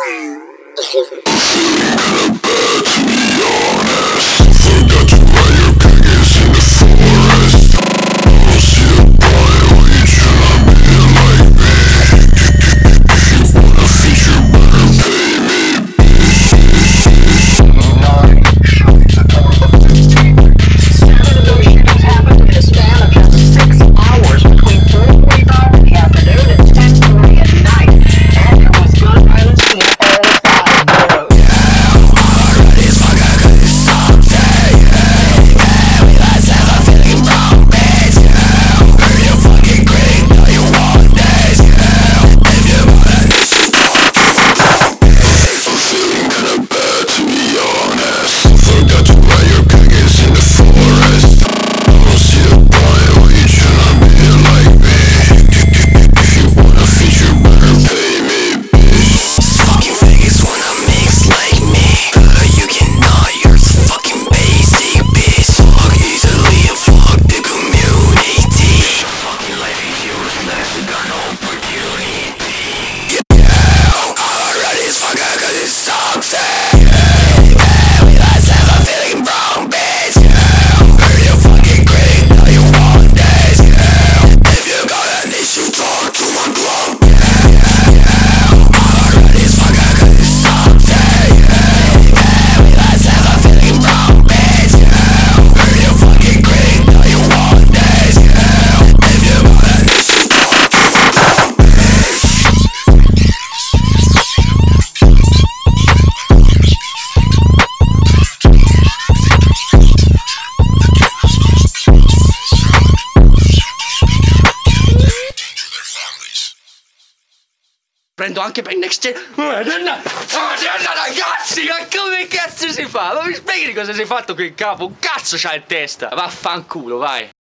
Prendo anche per Next Gen. Madonna ragazzi, ma come cazzo si fa? Ma mi spieghi cosa si è fatto qui in capo? Un cazzo c'ha in testa. Vaffanculo, vai.